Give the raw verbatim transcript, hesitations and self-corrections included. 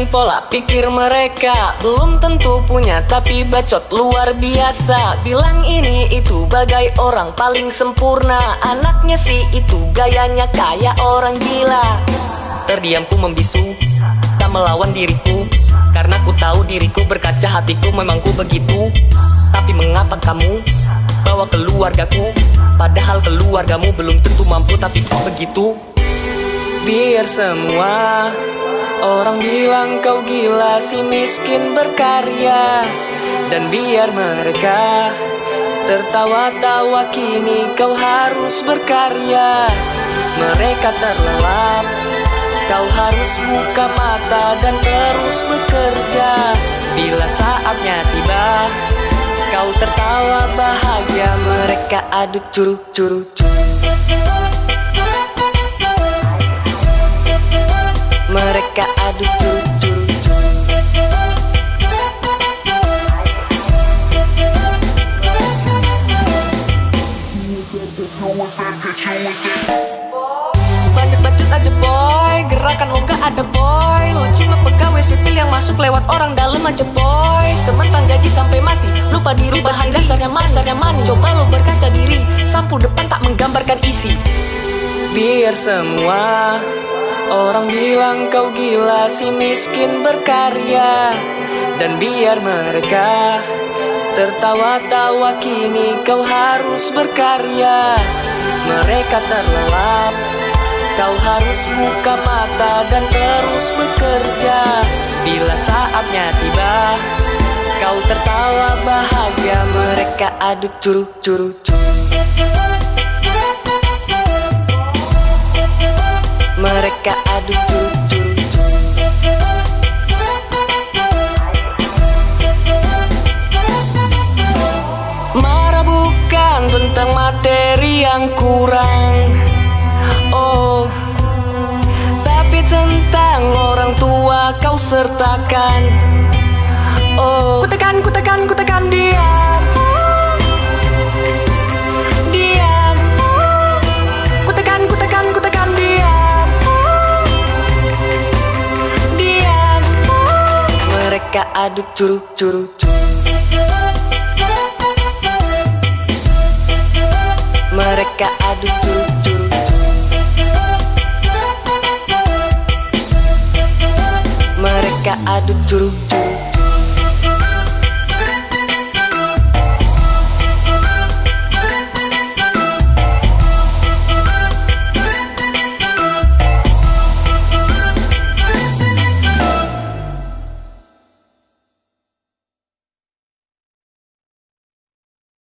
dengan pola pikir mereka. Belum tentu punya tapi bacot luar biasa. Bilang ini itu bagai orang paling sempurna. Anaknya sih itu gayanya kayak orang gila. Terdiamku membisu, tak melawan diriku, karena ku tahu diriku berkaca, hatiku memang ku begitu. Tapi mengapa kamu bawa keluargaku, padahal keluargamu belum tentu mampu, tapi kok begitu. Biar semua orang bilang kau gila si miskin berkarya, dan biar mereka tertawa-tawa kini kau harus berkarya. Mereka terlelap, kau harus buka mata dan terus bekerja. Bila saatnya tiba, kau tertawa bahagia. Mereka adu curu-curu. Mereka adu curu-curu. Banyak bacot aja boy, gerakan lo gak ada boy. Lo cuma pegawai sipil yang masuk lewat orang dalam aja boy. Sementang gaji sampai mati, lupa diri bahan dasarnya masarnya money. Coba lo berkaca diri, sapu depan tak menggambarkan isi. Biar semua orang bilang kau gila si miskin berkarya, dan biar mereka tertawa-tawa kini kau harus berkarya. Mereka terlelap, kau harus buka mata dan terus bekerja. Bila saatnya tiba, kau tertawa bahagia. Mereka adu curu-curu. Mereka adu curu-curu. Marah bukan tentang materi yang kurang, oh, tapi tentang orang tua kau sertakan. Oh, kutekan, kutekan, kutekan dia. Diam. Kutekan, kutekan, kutekan dia. Diam. Mereka adu curu-curu. Mereka adu curu-curu. Mereka adu curu-curu.